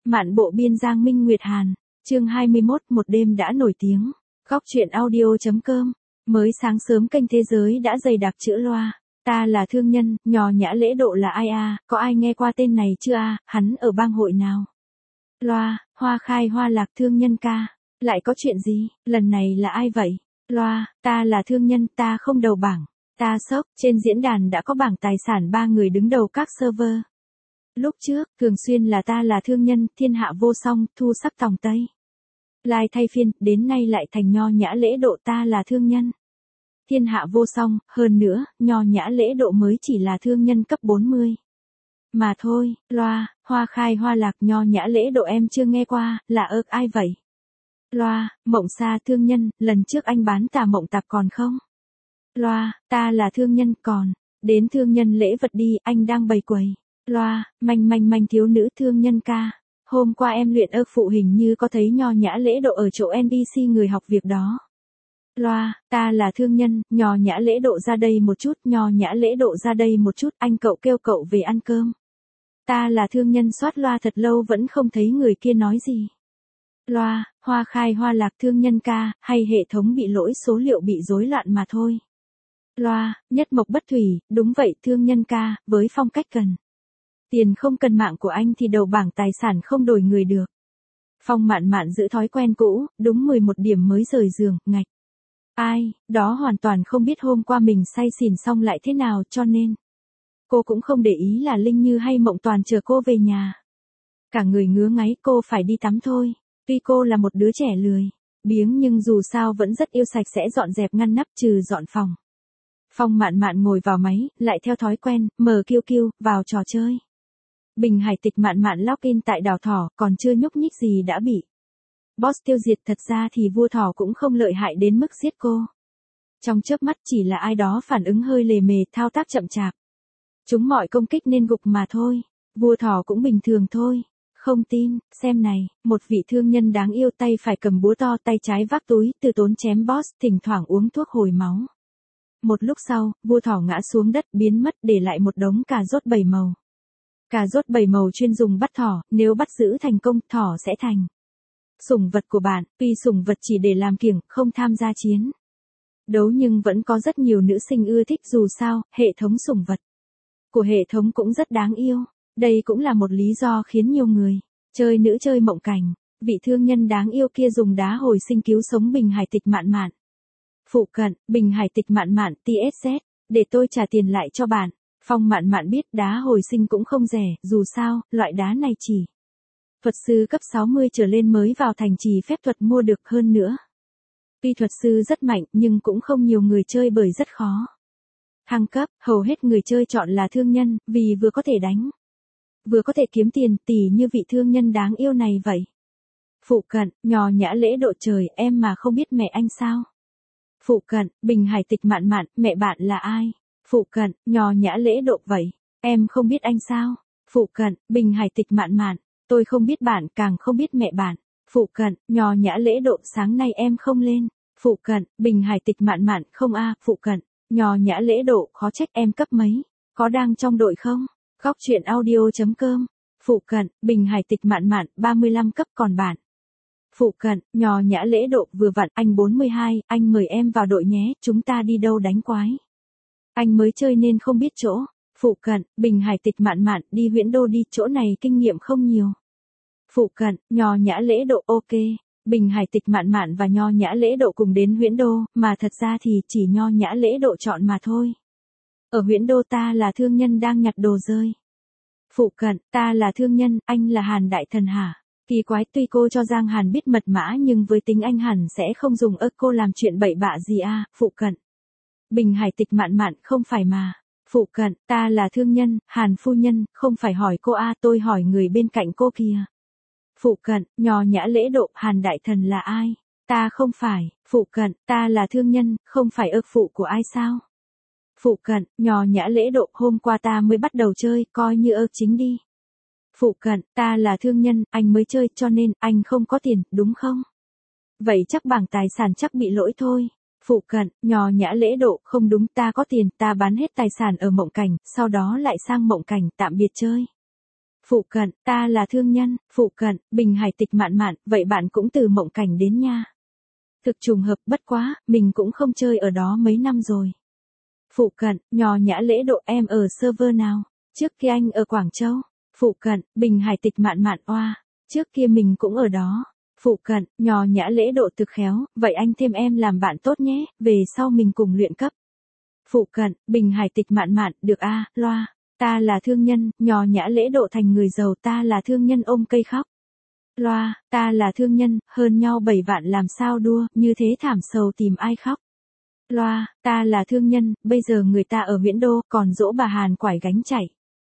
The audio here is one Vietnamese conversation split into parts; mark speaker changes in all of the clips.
Speaker 1: Mạn bộ biên Giang Minh Nguyệt Hàn, chương 21, một đêm đã nổi tiếng. Góc truyện audio.com. Mới sáng sớm kênh Thế Giới đã dày đặc chữ loa. Ta là thương nhân, Nhò Nhã Lễ Độ là ai à, có ai nghe qua tên này chưa à, hắn ở bang hội nào? Loa, Hoa Khai Hoa Lạc thương nhân ca. Lại có chuyện gì, lần này là ai vậy? Loa, ta là thương nhân, ta không đầu bảng. Ta sốc, trên diễn đàn đã có bảng tài sản 3 người đứng đầu các server. Lúc trước, thường xuyên là ta là thương nhân, thiên hạ vô song, thu sắc tòng Tây. Lai thay phiên, đến nay lại thành Nho Nhã Lễ Độ ta là thương nhân. Thiên hạ vô song, hơn nữa, Nho Nhã Lễ Độ mới chỉ là thương nhân cấp 40. Mà thôi, Loa, Hoa Khai Hoa Lạc Nho Nhã Lễ Độ em chưa nghe qua, là ai vậy? Loa, Mộng Sa thương nhân, lần trước anh bán tà mộng tạp còn không? Loa, ta là thương nhân còn, đến thương nhân lễ vật đi, anh đang bày quầy. Loa, manh thiếu nữ thương nhân ca. Hôm qua em luyện phụ hình như có thấy Nho Nhã Lễ Độ ở chỗ NPC người học việc đó. Loa, ta là thương nhân, Nho Nhã Lễ Độ ra đây một chút, Nho Nhã Lễ Độ ra đây một chút, anh cậu kêu cậu về ăn cơm. Ta là thương nhân soát loa thật lâu vẫn không thấy người kia nói gì. Loa, Hoa Khai Hoa Lạc thương nhân ca, hay hệ thống bị lỗi số liệu bị rối loạn mà thôi. Loa, Nhất Mộc Bất Thủy, đúng vậy thương nhân ca, với phong cách cần. Tiền không cần mạng của anh thì đầu bảng tài sản không đổi người được. Phong Mạn giữ thói quen cũ, đúng 11 điểm mới rời giường, ngạch. Ai, đó hoàn toàn không biết hôm qua mình say xỉn xong lại thế nào cho nên. Cô cũng không để ý là Linh Như hay Mộng Toàn chờ cô về nhà. Cả người ngứa ngáy cô phải đi tắm thôi. Tuy cô là một đứa trẻ lười, biếng nhưng dù sao vẫn rất yêu sạch sẽ dọn dẹp ngăn nắp trừ dọn phòng. Phong Mạn ngồi vào máy, lại theo thói quen, mở QQ, vào trò chơi. Bình Hải Tịch Mạn login tại đảo thỏ, còn chưa nhúc nhích gì đã bị boss tiêu diệt. Thật ra thì vua thỏ cũng không lợi hại đến mức giết cô. Trong chớp mắt chỉ là ai đó phản ứng hơi lề mề, thao tác chậm chạp. Chúng mọi công kích nên gục mà thôi. Vua thỏ cũng bình thường thôi. Không tin, xem này, một vị thương nhân đáng yêu tay phải cầm búa to tay trái vác túi, từ tốn chém boss, thỉnh thoảng uống thuốc hồi máu. Một lúc sau, vua thỏ ngã xuống đất biến mất để lại một đống cà rốt 7 màu. Cà rốt 7 màu chuyên dùng bắt thỏ, nếu bắt giữ thành công, thỏ sẽ thành sủng vật của bạn, tuy sủng vật chỉ để làm kiểng, không tham gia chiến đấu nhưng vẫn có rất nhiều nữ sinh ưa thích dù sao, hệ thống sủng vật của hệ thống cũng rất đáng yêu. Đây cũng là một lý do khiến nhiều người chơi nữ chơi mộng cảnh. Vị thương nhân đáng yêu kia dùng đá hồi sinh cứu sống Bình Hải Tịch Mạn. Phụ cận, Bình Hải Tịch Mạn, TSZ, để tôi trả tiền lại cho bạn. Phong Mạn biết đá hồi sinh cũng không rẻ, dù sao, loại đá này chỉ thuật sư cấp 60 trở lên mới vào thành trì phép thuật mua được hơn nữa. Tuy thuật sư rất mạnh nhưng cũng không nhiều người chơi bởi rất khó. Thăng cấp, hầu hết người chơi chọn là thương nhân, vì vừa có thể đánh, vừa có thể kiếm tiền, tỉ như vị thương nhân đáng yêu này vậy. Phụ cận, Nho Nhã Lễ Độ trời, em mà không biết mẹ anh sao? Phụ cận, Bình Hải Tịch Mạn, mẹ bạn là ai? Phụ cận, Nho Nhã Lễ Độ vậy, em không biết anh sao? Phụ cận, Bình Hải Tịch Mạn, tôi không biết bạn, càng không biết mẹ bạn. Phụ cận, Nho Nhã Lễ Độ sáng nay em không lên. Phụ cận, Bình Hải Tịch Mạn không a, phụ cận, Nho Nhã Lễ Độ khó trách em cấp mấy, có đang trong đội không? Góc truyện audio.com. Phụ cận, Bình Hải Tịch Mạn 35 cấp còn bạn. Phụ cận, Nho Nhã Lễ Độ vừa vặn, anh 42, anh mời em vào đội nhé, chúng ta đi đâu đánh quái. Anh mới chơi nên không biết chỗ. Phụ cận, Bình Hải Tịch Mạn, đi Huyễn Đô đi, chỗ này kinh nghiệm không nhiều. Phụ cận, Nho Nhã Lễ Độ ok. Bình Hải Tịch Mạn và Nho Nhã Lễ Độ cùng đến Huyễn Đô, mà thật ra thì chỉ Nho Nhã Lễ Độ chọn mà thôi. Ở Huyễn Đô ta là thương nhân đang nhặt đồ rơi. Phụ cận, ta là thương nhân, anh là Hàn Đại Thần hả? Kỳ quái, tuy cô cho Giang Hàn biết mật mã nhưng với tính anh hẳn sẽ không dùng cô làm chuyện bậy bạ gì à, phụ cận. Bình Hải Tịch Mạn không phải mà. Phụ cận, ta là thương nhân, Hàn phu nhân, không phải hỏi cô à, tôi hỏi người bên cạnh cô kìa. Phụ cận, Nho Nhã Lễ Độ, Hàn Đại Thần là ai? Ta không phải, phụ cận, ta là thương nhân, không phải phụ của ai sao? Phụ cận, Nho Nhã Lễ Độ, hôm qua ta mới bắt đầu chơi, coi như chính đi. Phụ cận, ta là thương nhân, anh mới chơi cho nên anh không có tiền, đúng không? Vậy chắc bảng tài sản chắc bị lỗi thôi. Phụ cận, Nho Nhã Lễ Độ, không đúng, ta có tiền, ta bán hết tài sản ở mộng cảnh, sau đó lại sang mộng cảnh, tạm biệt chơi. Phụ cận, ta là thương nhân. Phụ cận, Bình Hải Tịch Mạn Mạn, vậy bạn cũng từ Mộng Cảnh đến nha. Thực trùng hợp, bất quá, mình cũng không chơi ở đó mấy năm rồi. Phụ cận, Nho Nhã Lễ Độ, em ở server nào? Trước kia anh ở Quảng Châu. Phụ cận, Bình Hải Tịch Mạn Mạn, oa, trước kia mình cũng ở đó. Phụ cận, Nho Nhã Lễ Độ thực khéo, vậy anh thêm em làm bạn tốt nhé, về sau mình cùng luyện cấp. Phụ cận, Bình Hải Tịch Mạn Mạn, được a, loa. Ta là thương nhân, Nho Nhã Lễ Độ thành người giàu, ta là thương nhân ôm cây khóc. Loa, ta là thương nhân, hơn nhau 7 vạn làm sao đua, như thế thảm sầu tìm ai khóc. Loa, ta là thương nhân, bây giờ người ta ở Viễn Đô, còn dỗ bà Hàn quải gánh chạy.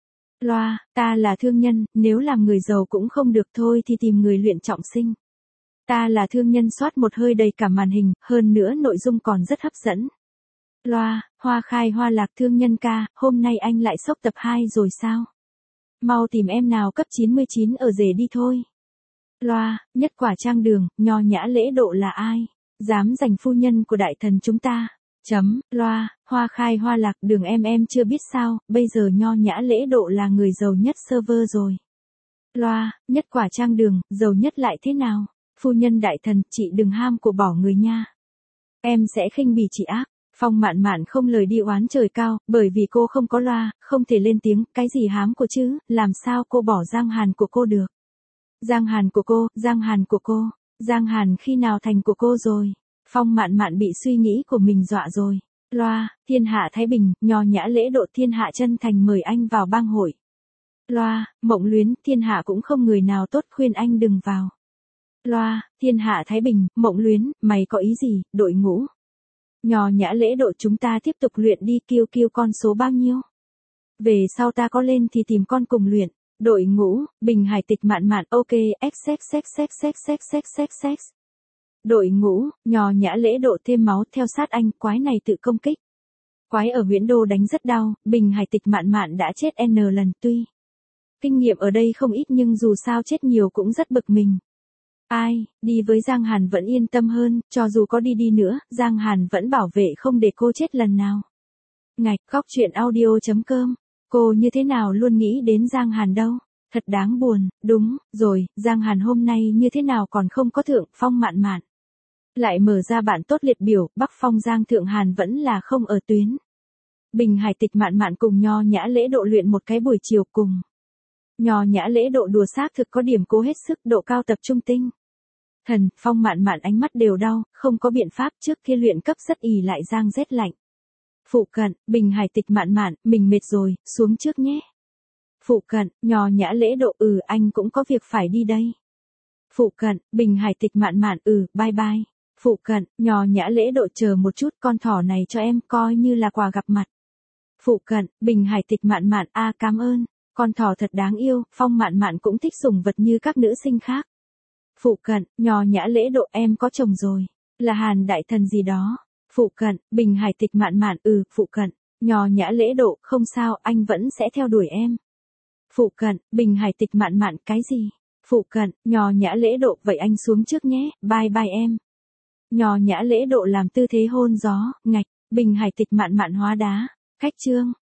Speaker 1: Loa, ta là thương nhân, nếu làm người giàu cũng không được thôi thì tìm người luyện trọng sinh. Ta là thương nhân, soát một hơi đầy cả màn hình, hơn nữa nội dung còn rất hấp dẫn. Loa, Hoa Khai Hoa Lạc thương nhân ca, hôm nay anh lại sốc tập 2 rồi sao? Mau tìm em nào cấp 99 ở rể đi thôi. Loa, Nhất Quả Trang Đường, Nho Nhã Lễ Độ là ai? Dám giành phu nhân của đại thần chúng ta. Loa, Hoa Khai Hoa Lạc Đường em chưa biết sao, bây giờ Nho Nhã Lễ Độ là người giàu nhất server rồi. Loa, Nhất Quả Trang Đường, giàu nhất lại thế nào? Phu nhân đại thần, chị đừng ham của bỏ người nha. Em sẽ khinh bỉ chị ác. Phong Mạn Mạn không lời đi oán trời cao, bởi vì cô không có loa, không thể lên tiếng, cái gì hám của chứ, làm sao cô bỏ Giang Hàn của cô được. Giang Hàn của cô, Giang Hàn của cô, Giang Hàn khi nào thành của cô rồi. Phong Mạn Mạn bị suy nghĩ của mình dọa rồi. Loa, Thiên Hạ Thái Bình, Nho Nhã Lễ Độ, Thiên Hạ chân thành mời anh vào bang hội. Loa, Mộng Luyến, Thiên Hạ cũng không người nào tốt khuyên anh đừng vào. Loa, Thiên Hạ Thái Bình, Mộng Luyến, mày có ý gì, đội ngũ. Nho Nhã Lễ Độ chúng ta tiếp tục luyện đi, kêu con số bao nhiêu. Về sau ta có lên thì tìm con cùng luyện. Đội ngũ, Bình Hải Tịch Mạn Mạn, ok, xx. Đội ngũ, Nho Nhã Lễ Độ thêm máu theo sát anh, quái này tự công kích. Quái ở Viễn Đô đánh rất đau, Bình Hải Tịch Mạn Mạn đã chết N lần tuy. Kinh nghiệm ở đây không ít nhưng dù sao chết nhiều cũng rất bực mình. Ai, đi với Giang Hàn vẫn yên tâm hơn, cho dù có đi nữa, Giang Hàn vẫn bảo vệ không để cô chết lần nào. Ngạch, Góc Chuyện Audio.com, cô như thế nào luôn nghĩ đến Giang Hàn đâu, thật đáng buồn, đúng, rồi, Giang Hàn hôm nay như thế nào còn không có thượng, Phong Mạn Mạn. Lại mở ra bạn tốt liệt biểu, Bắc Phong Giang Thượng Hàn vẫn là không ở tuyến. Bình Hải Tịch Mạn Mạn cùng Nho Nhã Lễ Độ luyện một cái buổi chiều cùng. Nho Nhã Lễ Độ đùa xác thực có điểm cố hết sức, độ cao tập trung tinh. Thần, Phong Mạn Mạn ánh mắt đều đau, không có biện pháp, trước khi luyện cấp rất ì lại Giang rét lạnh. Phụ cận, Bình Hải Tịch Mạn Mạn, mình mệt rồi, xuống trước nhé. Phụ cận, Nho Nhã Lễ Độ, anh cũng có việc phải đi đây. Phụ cận, Bình Hải Tịch Mạn Mạn, bye bye. Phụ cận, Nho Nhã Lễ Độ, chờ một chút, con thỏ này cho em, coi như là quà gặp mặt. Phụ cận, Bình Hải Tịch Mạn Mạn, cảm ơn. Con thỏ thật đáng yêu, Phong Mạn Mạn cũng thích sủng vật như các nữ sinh khác. Phụ cận, Nho Nhã Lễ Độ, em có chồng rồi. Là Hàn đại thần gì đó. Phụ cận, Bình Hải Tịch Mạn Mạn, phụ cận, Nho Nhã Lễ Độ, không sao, anh vẫn sẽ theo đuổi em. Phụ cận, Bình Hải Tịch Mạn Mạn, cái gì? Phụ cận, Nho Nhã Lễ Độ, vậy anh xuống trước nhé, bye bye em. Nho Nhã Lễ Độ làm tư thế hôn gió, ngạch, Bình Hải Tịch Mạn Mạn hóa đá, khách trương.